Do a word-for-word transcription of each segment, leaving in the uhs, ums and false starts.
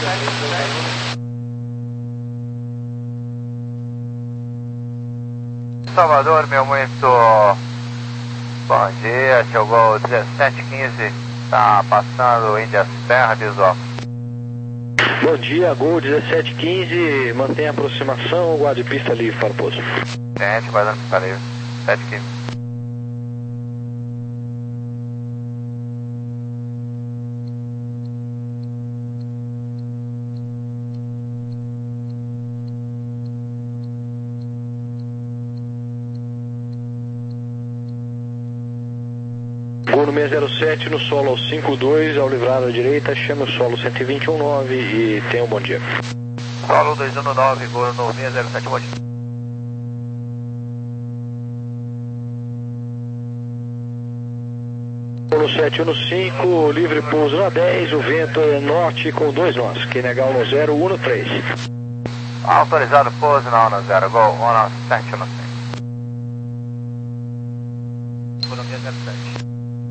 Salvador, meu muito bom dia, aqui é o Gol dezessete quinze, tá passando Índia Serra, visual. Bom dia, Gol dezessete quinze, mantém a aproximação, guarde pista livre para o pouso. Gente, guardando pista livre, sete quinze. Gol no seis zero sete, no solo ao cinco dois, ao livrar à direita, chame o solo cento e vinte e um nove e tenha um bom dia. Solo dois um nove, gol no seis zero sete, bom dia. Gol no sete um cinco, livre pouso na dez, o vento é norte com dois nós, que negar no zero um três. Autorizado pouso na um zero, gol um sete um cinco. Gol no seis zero sete.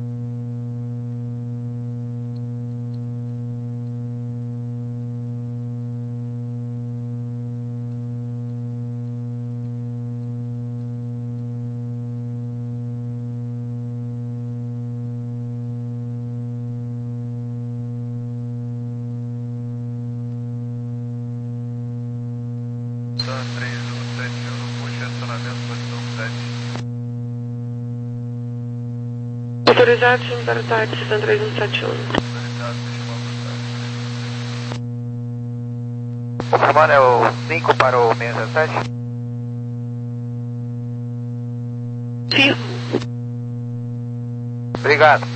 três um sete um, puxa acionamento, posição sete. Autorizado, chama para o tarde, Cisão três um sete um. Autorizado, chama para o tarde. Confirmando, é o cinco para o seis zero sete? Firmo. Obrigado.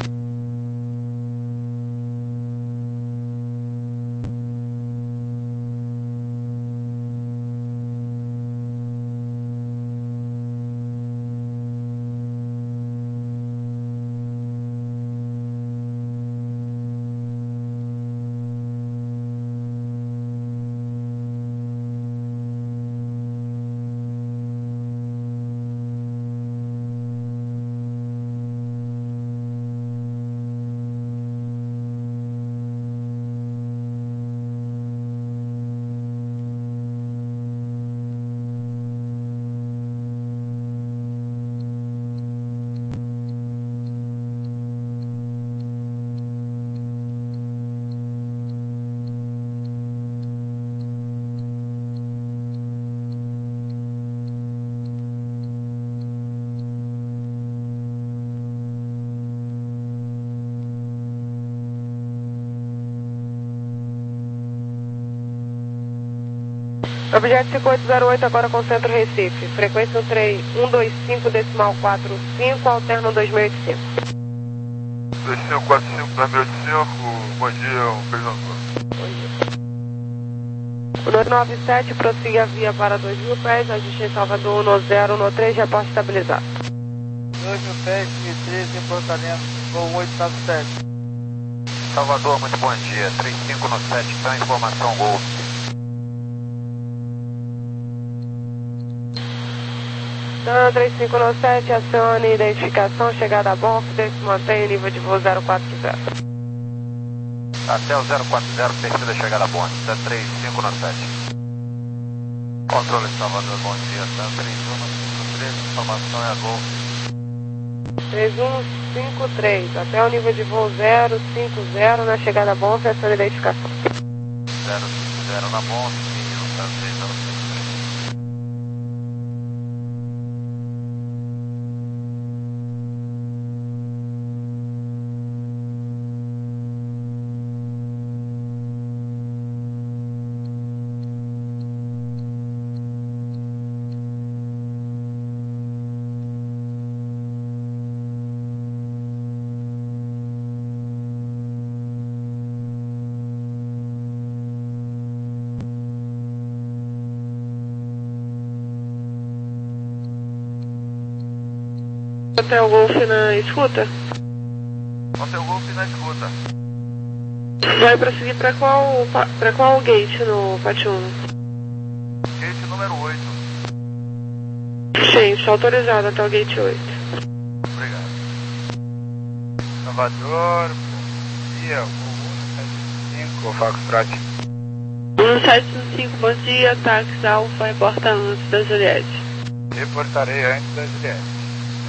Objeto cinco oito zero oito, agora com centro Recife. Frequência um dois cinco decimal quatro cinco, alterno dois mil e oitenta e cinco. dois mil e quatro cinco, dois mil e oitenta e cinco, bom dia, um feliz ano novo. Bom dia. O nove nove sete prossiga a via para dois mil pés, ajuste em Salvador um zero um três, reporte estabilizado. dois mil pés, dois mil e treze, emportamento, voo oito nove sete. Salvador, muito bom dia, três cinco no sete, então informação gol. Dan três cinco sete, acione identificação, chegada a bordo, mantém o nível de voo zero quatro zero. Até o zero quatro zero, precisa chegada a bordo, Dan três cinco sete. Controle Salvador, bom dia, Dan três um cinco três, informação é a gol. três um cinco três, até o nível de voo zero cinco zero, na chegada a bordo, acione identificação. zero cinco zero na bordo, sim, Dan três um cinco. Hotel Golf na escuta? Hotel Golf na escuta. Vai prosseguir para qual, para qual gate no Patiuno? Gate número oito. Sim, está autorizado até o gate oito. Obrigado. Salvador, bom dia, voo um sete cinco, Foxtrot. um sete cinco, bom dia, táxi Alfa, reporta antes da Juliette. Reportarei antes da Juliette.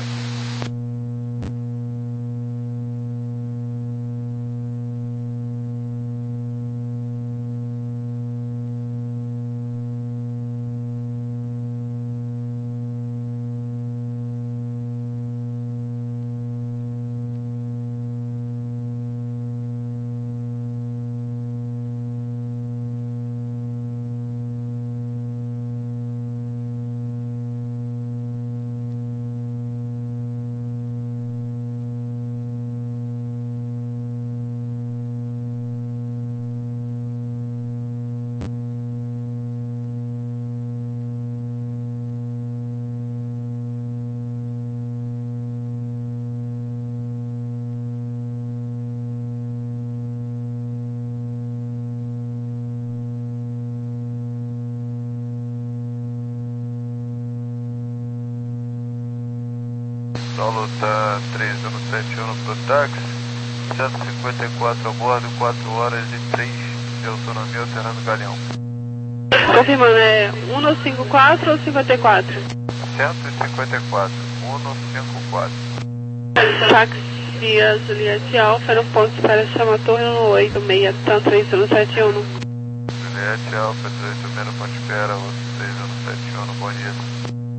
Solo tá três um sete um pro táxi, cento e cinquenta e quatro a bordo, quatro horas e três de autonomia, alternando Galeão. Confirmando, é cento e cinquenta e quatro ou cinquenta e quatro? cento e cinquenta e quatro, cento e cinquenta e quatro. Táxi via Juliette Alfa, no ponto para chamar torre no oito seis, tanto três um sete um. Juliette Alfa, três oito seis no ponto de espera, três um sete um, bom dia.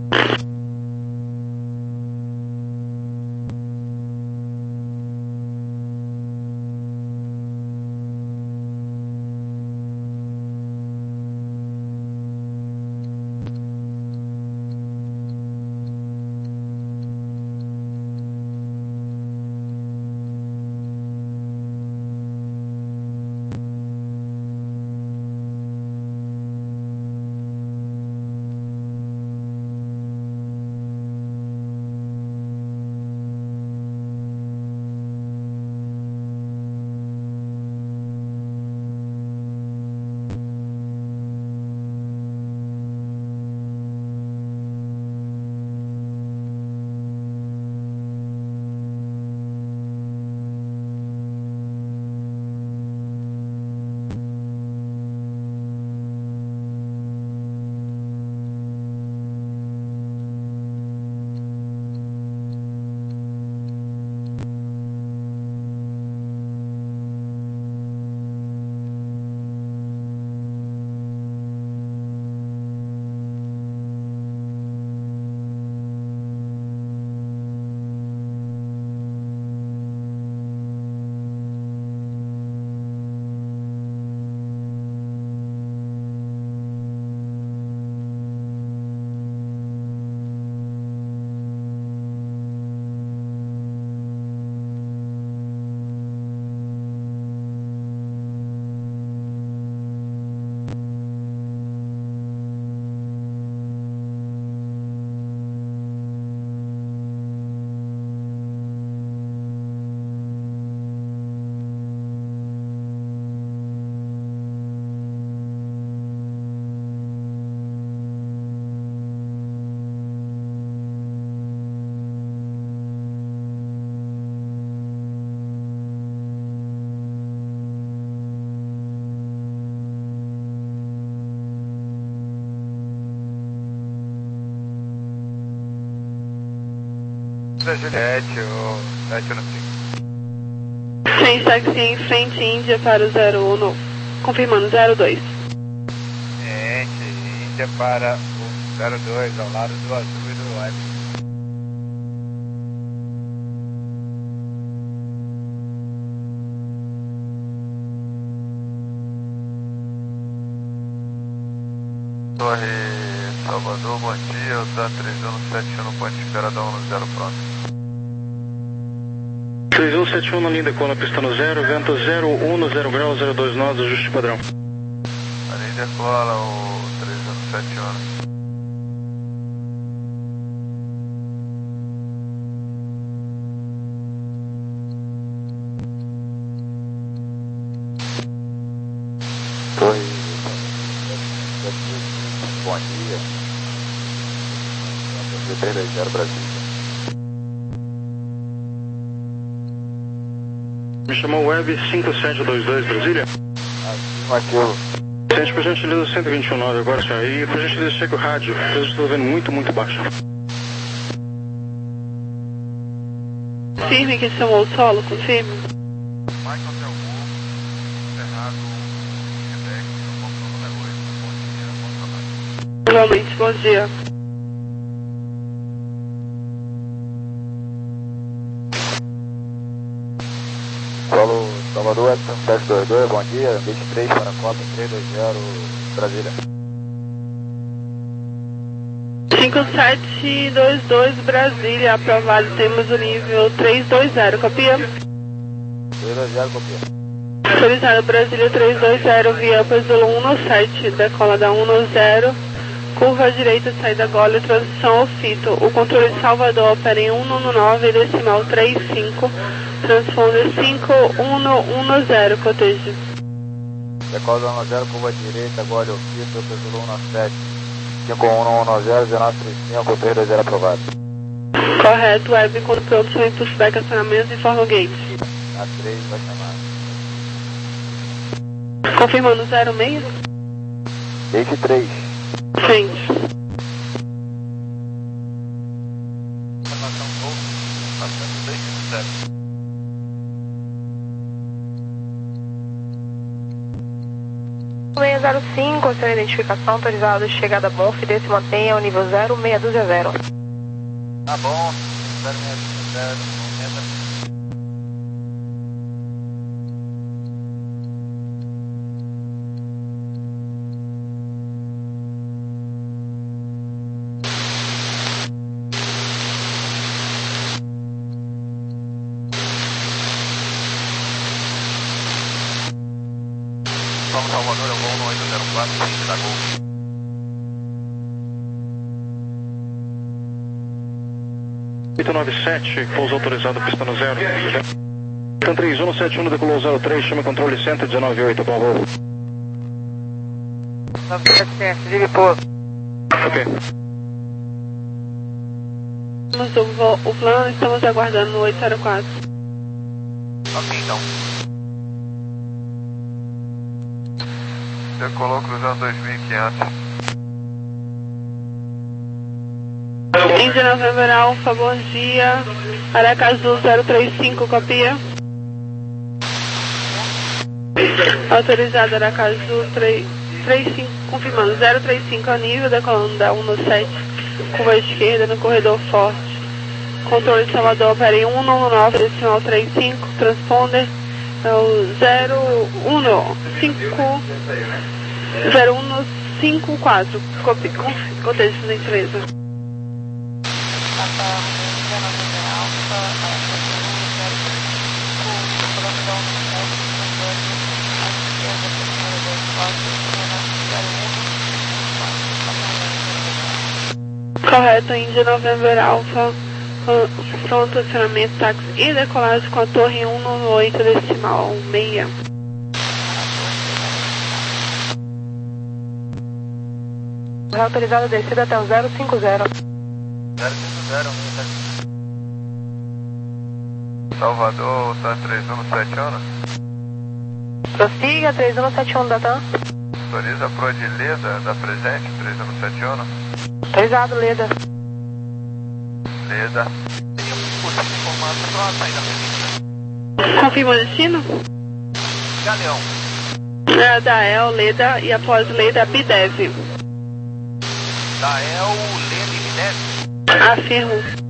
Da Juliette, o sete um cinco. Frente táxi em frente Índia para o zero um, confirmando zero dois. Frente Índia para o zero dois, ao lado do azul e do web. Torre Salvador, bom dia, o T A três um sete um no ponto de espera da um no zero pronto. três um sete um na linha decola, pista no zero, vento zero um no zero grau, zero dois nós, ajuste padrão. A linha decola, o três um sete um. Torre bom dia, três dois zero Brasil. Me chamou Web cinco sete dois dois Brasília? Afirmativo. Gente, por gentileza, cento e vinte e um nove agora, senhor. E por gentileza, cheque o rádio. Eu estou vendo muito, muito baixo. Confirme que chamou o solo, confirme. Michael Telmo, Cerrado, Quebec, ponto número oito, bom dia, bom trabalho. Igualmente, bom dia. Solo Salvador, Edson sete dois dois, bom dia, vinte e três para a Copa, três dois zero, Brasília. cinco sete dois dois, Brasília, aprovado, temos o nível três dois zero, copia? três dois zero, copia. Autorizado Brasília três dois zero, via Zulu um no sete, decola da um no zero, curva à direita, saída Gole, transição ao fito. O controle de Salvador opera em um no nove, decimal três cinco, transponder cinco um no zero, cotejo. Decola da um no zero, curva à direita, Gole ao fito, Zulu um no sete, cinco um no zero, dezenove trinta e cinco, três dois zero aprovado. Correto, web, quando pronto, são impulso back, acionamento e informa o gate. A três vai chamar. Confirmando zero seis? vinte e três. Frente. Informação Gol, passando dois cinco zero. seis zero cinco, sua identificação, autorizado, chegada Bonf, desse mantenha o nível zero seis dois zero. Tá bom, zero seis zero, aumenta. Vamos Salvador, é o voo no oito zero quatro, frente da Gol. oito nove sete, pouso autorizado, pista no zero. Então três um sete um, decolou zero três, chama controle cento e dezenove oito, bom voo. nove sete sete, ligue pouso. Ok. Temos o, vo- o plano, estamos aguardando no oito zero quatro. Ok, então. Decolou cruzando dois mil e quinhentos. Índia November Alfa, bom dia. Aracaju zero três cinco, copia? Autorizado Aracaju três cinco, confirmando zero três cinco ao nível, decolando da um no sete, curva à esquerda no corredor forte. Controle de Salvador opera em um no nove, decimal três cinco, transponder é o zero um cinco zero um cinco quatro, cotejo por gentileza. Correto, Índia November Alpha, pronto, acionamento, táxi e decolagem com a torre um no oito, decimal seis. Autorizado a descida até o zero cinco zero. zero cinco zero, aumenta. Salvador, tá três um sete um. Prossiga, três um sete um da T A M. Autoriza a Pro de Leda, da presente, três um sete um. Autorizado, Leda. Leda. Tem um curso de informação para uma saída prevista. Confirma o destino? Galeão. É, da El, Leda e após Leda, Bidev. Dael, Leda e Minério. Afirmo.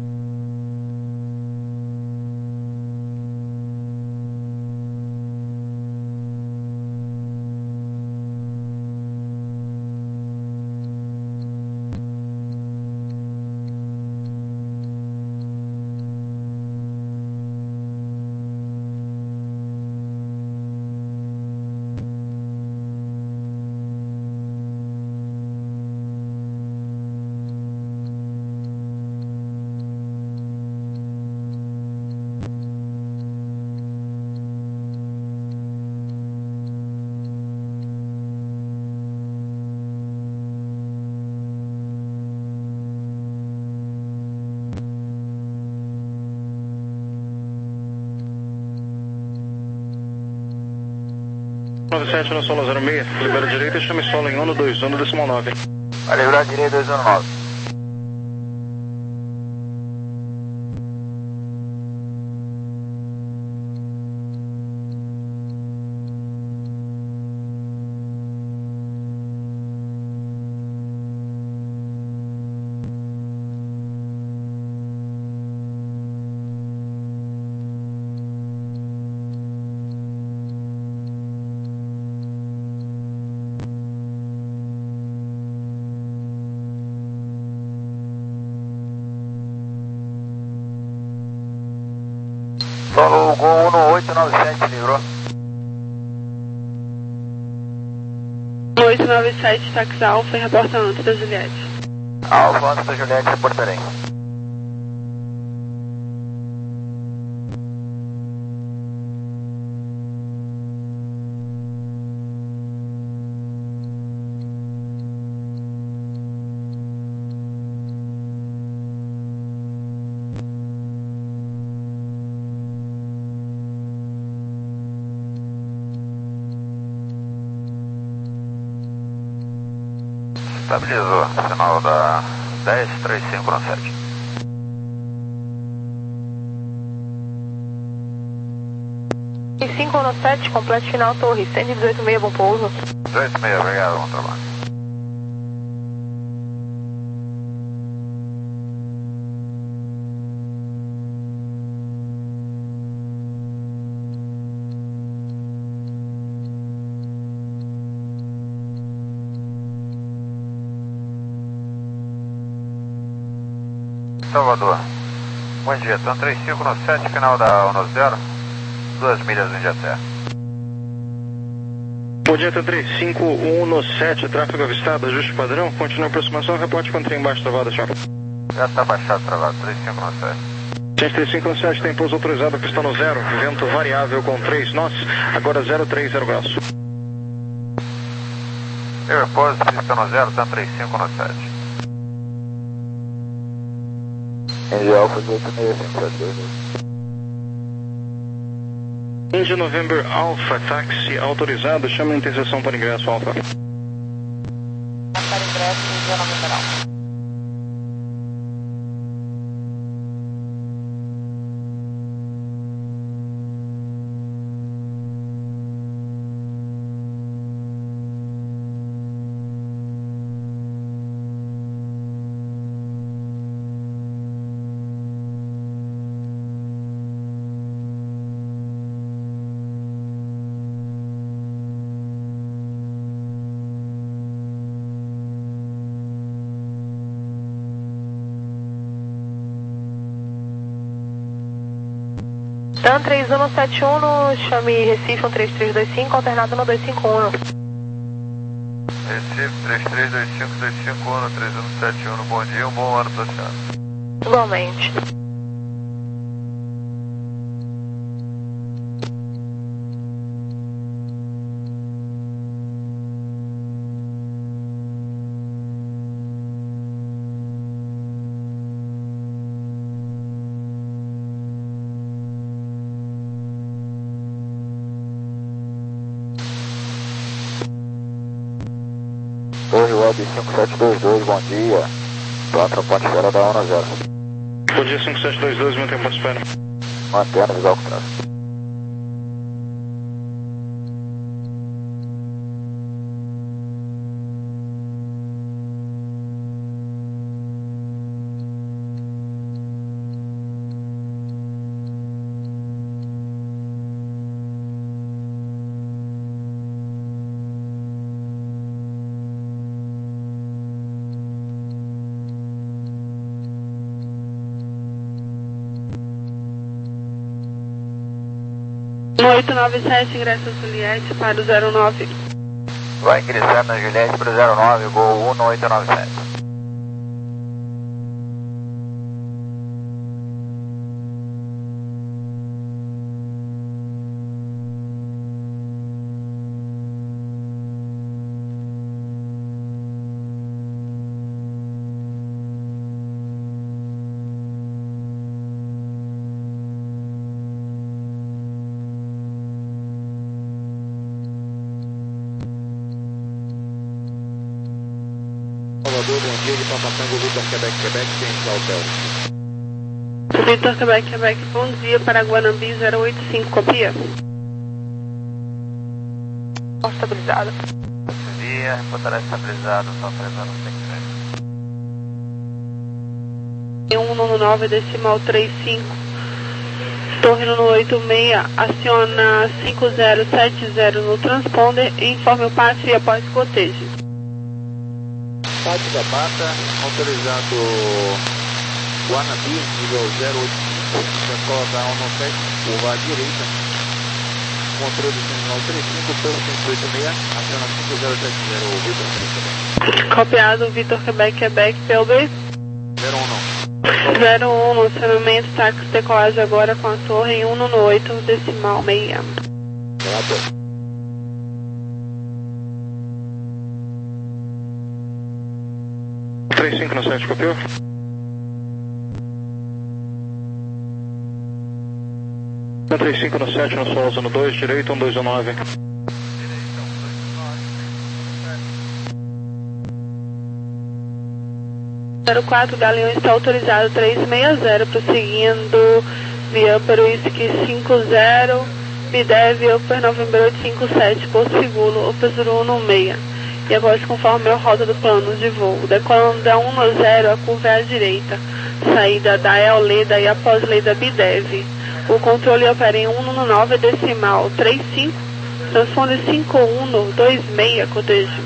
sete no solo zero seis, libera direita e chame solo em um dois um decimal nove. Vai liberar direita dois um nove. Solo Gol um oito nove sete, livrou. oito nove sete, táxi Alfa, reporta antes da Juliette. Alfa, antes da Juliette, reportarei. Estabilizou, sinal da dez três cinco no sete. cinco no sete, completo final torre, cento e dezoito seis, bom pouso. dezoito seis, obrigado, bom trabalho. Salvador, bom dia, Tan três cinco no sete, final da um zero, duas milhas em India. Bom dia, Tan três cinco um no sete, tráfego avistado, ajuste padrão, continua a aproximação, reporte com trem embaixo travado, tchau. Já está baixado, travado, três cinco no sete. cento e trinta e cinco no sete, tem pouso autorizado, pistão no zero, vento variável com três nós, agora zero três zero graus. Eu repouso, pista no zero, Tan três cinco no sete. Indy Alpha oito seis cinco sete dois. Indy November Alpha, táxi autorizado, chama a interseção para ingresso Alpha. Para ingresso, Indy November Alpha. Tan três um sete um, chame Recife um três três dois cinco, alternado no dois cinco um. Recife três três dois cinco dois cinco um, três um sete um, bom dia, um bom ano para a senhora. Igualmente. Torre Web cinco sete dois dois, bom dia. Pronto, ponte espera da um zero. Bom dia, cinco sete dois dois, mantém ponto espera. Mantendo visual com tráfego. oito nove sete, ingresso a Juliette para o zero nove. Vai ingressar na Juliette para o zero nove, Gol um oito nove sete. Salvador, bom dia, de Papa Tango, Vitor Quebec, Quebec, tem Hotel. Vitor Quebec, Quebec, bom dia, para Guanambi zero oito cinco, copia. Estabilizado. Bom dia, reportará estabilizado, só três zero cinco três. um no nove, decimal três cinco. Torre no oito seis, aciona cinco zero sete zero no transponder e informe o pátio e após cotejo. Pátio da Mata, autorizado Guanambi, nível zero oito cinco, decola da um nove sete, curva à direita, controle terminal trinta e cinco, pelo cento e oitenta e seis, aciona cinco zero sete zero, Vitor Quebec. Copiado, Vitor Quebec, Quebec, P O B zero um não. zero um no acionamento, táxi decolagem agora com a torre em um no oito, decimal seis. Relator. três cinco no sete, copiou? três cinco no sete, no Souza no dois, direito, um dois um nove. zero quatro, Galeão está autorizado três seis zero, prosseguindo via Peruísque cinco zero, Bidev, Upper November oito cinco sete, Porto Seguro, Upper zero um no seis. E após conforme a rota do plano de voo, decolando da um no zero, a curva é à direita, saída da El Leda e após Leda Bidev. O controle opera em um no nove, decimal três cinco, transponder cinco um no dois seis, cotejo.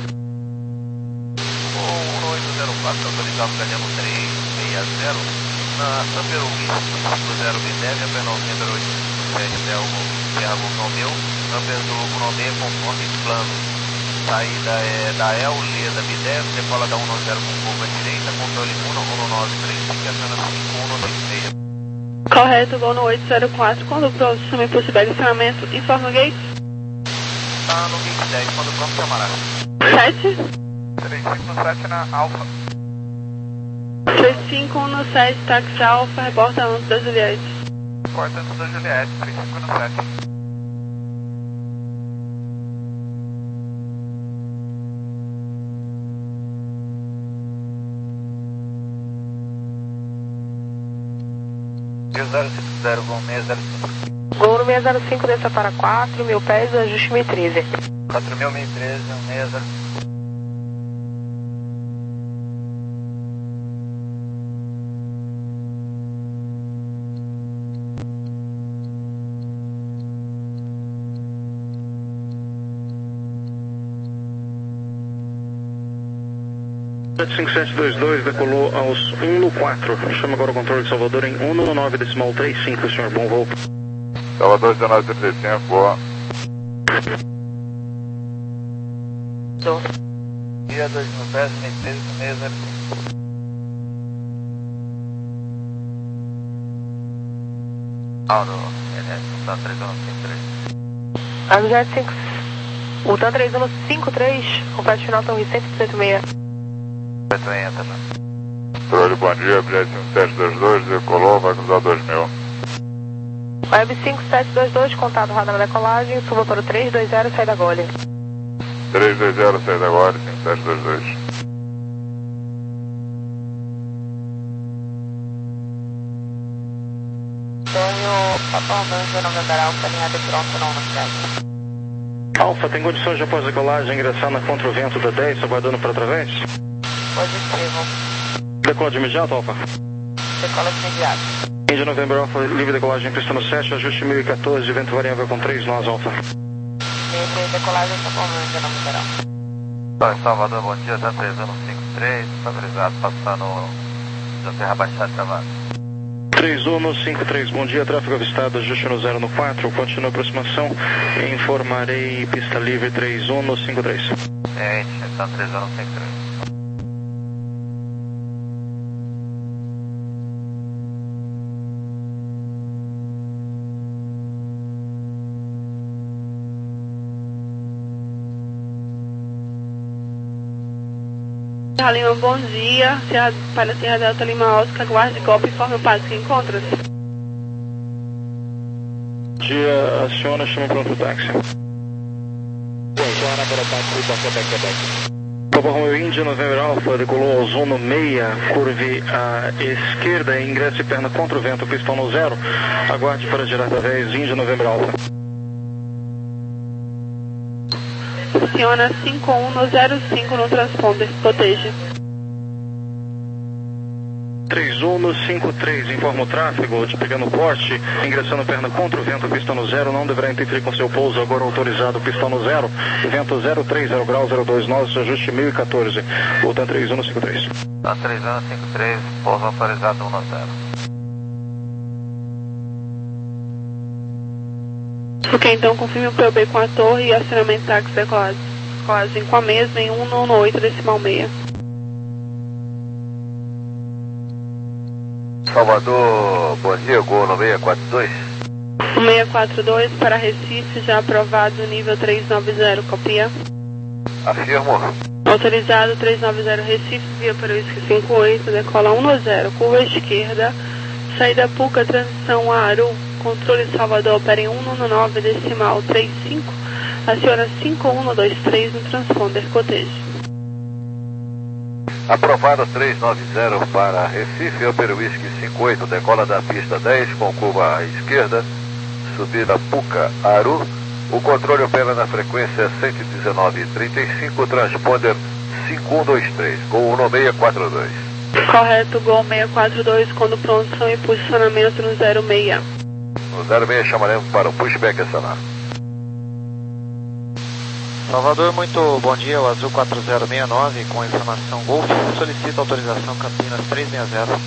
Autorizado Galeano três seis zero, na Upper cinco zero Bidev, Upper November oito cinco sete, Delmo, Serra Romeu, Upper Zulu Romeu, conforme plano. Saída é da El Leda Bidev, decola da um no zero com curva direita, controle um no nove três cinco, aciona cinco um no dois seis. Correto, voo no oito zero quatro, quando pronto, chame por estacionamento, informa o gate. Tá no gate dez, quando pronto, chamará. sete. três cinco no sete na Alfa. três cinco um no sete, táxi Alfa, reporta antes da Juliette. Porta antes da Juliette, três cinco no sete. zero cinco zero, bom seis zero cinco. Gol no seis zero cinco, desça para quatro mil pés, ajuste mil e treze. quatro mil e treze, seis zero cinco. sete cinco sete dois dois decolou aos um no quatro. Chama agora o controle de Salvador em um no nove, decimal três cinco, senhor. Bom voo. Salvador dezenove trinta e cinco, boa. Dia dois mil e dez, seis treze, seis zero cinco. Ah, no N S, tá três um cinco três. A Juliette cinco, o TAN três um cinco três, complete final Torre cento e oitenta e seis. Entra, né? Controle, bom dia, bilhete cinco sete dois dois, decolou, vai cruzar dois mil. Web cinco sete dois dois, contato radar na decolagem, suba para o três dois zero, sai da Gole. três dois zero, sai da Gole, cinco sete dois dois. Sonho, Papa Orlando, November Alfa, linha de pronto, não no sete. Alfa, tem condições de após a decolagem ingressar na contra-vento da dez, aguardando para através? Positivo. Decola de imediato, Alfa. Decola de imediato. Índia November Alfa, livre decolagem pista no sete, ajuste mil e quatorze, vento variável com três nós, Alfa. Livre decolagem, Papa Orlando, November Alfa. Tá, em Salvador, bom dia, tá três um cinco três, estabilizado, passando da Terra Baixada travada. três um cinco três, bom dia, tráfego avistado, ajuste no zero no quatro, continua a aproximação, informarei pista livre três um cinco três. É, tá três um cinco três. Serra Lima, bom dia. Serra, para Serra Delta Lima Oscar, guarde golpe, informe o passo que encontra-se. Dia, aciona, chama pronto o táxi. Aciona para o táxi, Vitor Quebec, Quebec. Papa Romeo India, November Alpha, decolou ao zono meia, curve à esquerda e ingresse perna contra o vento, pistão no zero. Aguarde para girar da vez, India, November Alpha. Aciona cinco um no zero cinco no transponder, proteja. três um no cinco três, informa o tráfego, de pegando o poste, ingressando perna contra o vento, pistão no zero, não deverá interferir com seu pouso, agora autorizado, pistão no zero, vento zero três, zero grau, zero dois nós, ajuste mil e quatorze, voltando três um no cinco três. Tá três um no cinco três, pouso autorizado um no zero. Ok, então confirme o P O B com a torre e acionamento táxi decolagem com a mesma em um no oito decimal meia. Salvador, bom dia, gol no seis quatro dois. seis quatro dois para Recife, já aprovado nível trezentos e noventa, copia. Afirmo. Autorizado trezentos e noventa Recife, via para o Whisky cinco oito, decola um no zero, curva esquerda, saída Puca, transição Aru, controle Salvador, opera em um no nove decimal trinta e cinco, aciona cinco um no dois três no transponder, cotejo. Aprovado trezentos e noventa para Recife, Upper Whisky cinco oito, decola da pista dez com curva à esquerda, subida Puca, Aru, o controle opera na frequência cento e dezenove e trinta e cinco, transponder cinco um dois três, Gol no seis quatro dois. Correto, Gol seis quatro dois, quando pronto são em posicionamento no zero seis. No zero seis chamaremos para o pushback acionar. Salvador, muito bom dia, o Azul quatro zero seis nove com a informação Golf, solicita autorização Campinas trezentos e sessenta.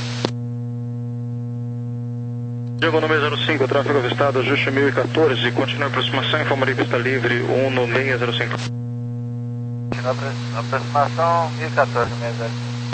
Diego número zero cinco, tráfego avistado, ajuste mil e quatorze, continua a aproximação, informarei pista livre um no seis zero cinco. Continua a aproximação mil e quatorze, seis zero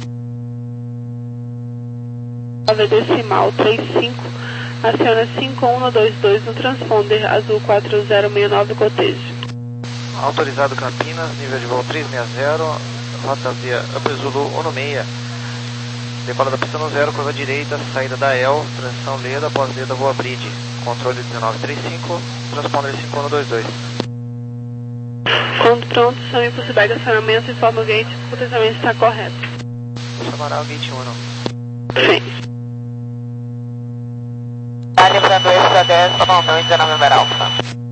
cinco. nove decimal trinta e cinco, aciona cinco um no dois dois no transponder, Azul quatro zero seis nove, cotejo. Autorizado Campinas, nível de voo trezentos e sessenta, rota via Upper Zulu um no seis. Decola da pista no zero, curva direita, saída da E L, transição Leda, após Leda, voa Bridge. Controle dezenove trinta e cinco, transponder cinco um no dois dois. Quando pronto, chame para o feedback acionamento, informa o gate, o potenciamento está correto. Chamará o gate um. Sim. Tá livrando esse da dez, Papa Romeo India, November Alpha.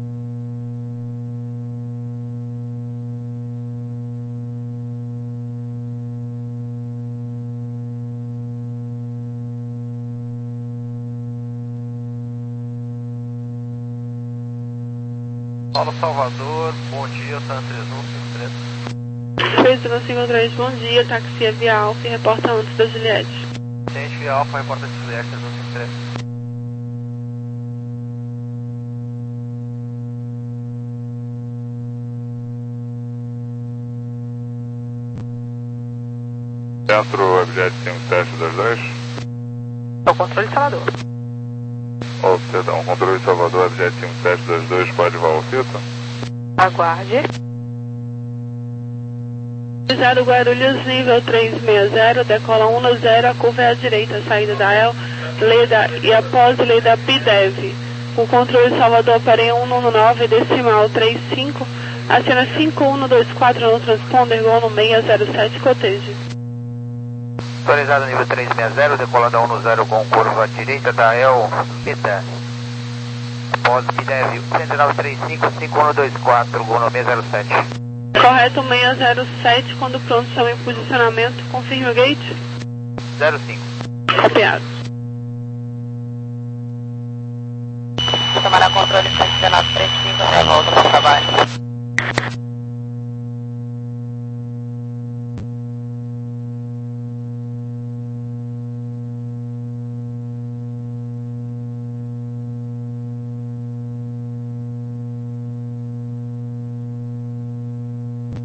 Paulo Salvador, bom dia, Santa três um cinco três. três um cinco três, bom dia, taxi via Alfa e reporta antes da Juliette. Tente via Alfa, reporta de Juliette três um cinco três. Centro, objeto cinco sete dois dois. É o controle de Salvador. Ó, perdão, controle de Salvador, objeto cinco sete dois dois, pode voar o fita? Aguarde. Autorizado Guarulhos, nível trezentos e sessenta, decola um no zero, a curva é à direita, saída da E L, Leda e após Leda Bidev. O controle de Salvador opera em um no nove decimal trinta e cinco, aciona cinco um no dois quatro no transponder, Gol no seis zero sete, cotejo. Autorizado nível trezentos e sessenta, decola da um no zero com curva direita da E L, Beta. Após Bidev, cento e nove trinta e cinco, cinco um no dois quatro, Gol no seis zero sete. Correto, seis zero sete, quando pronto, chama em posicionamento, confirme o gate. zero cinco. Copiado. Tomará controle cento e dezenove trinta e cinco, até volta para o trabalho.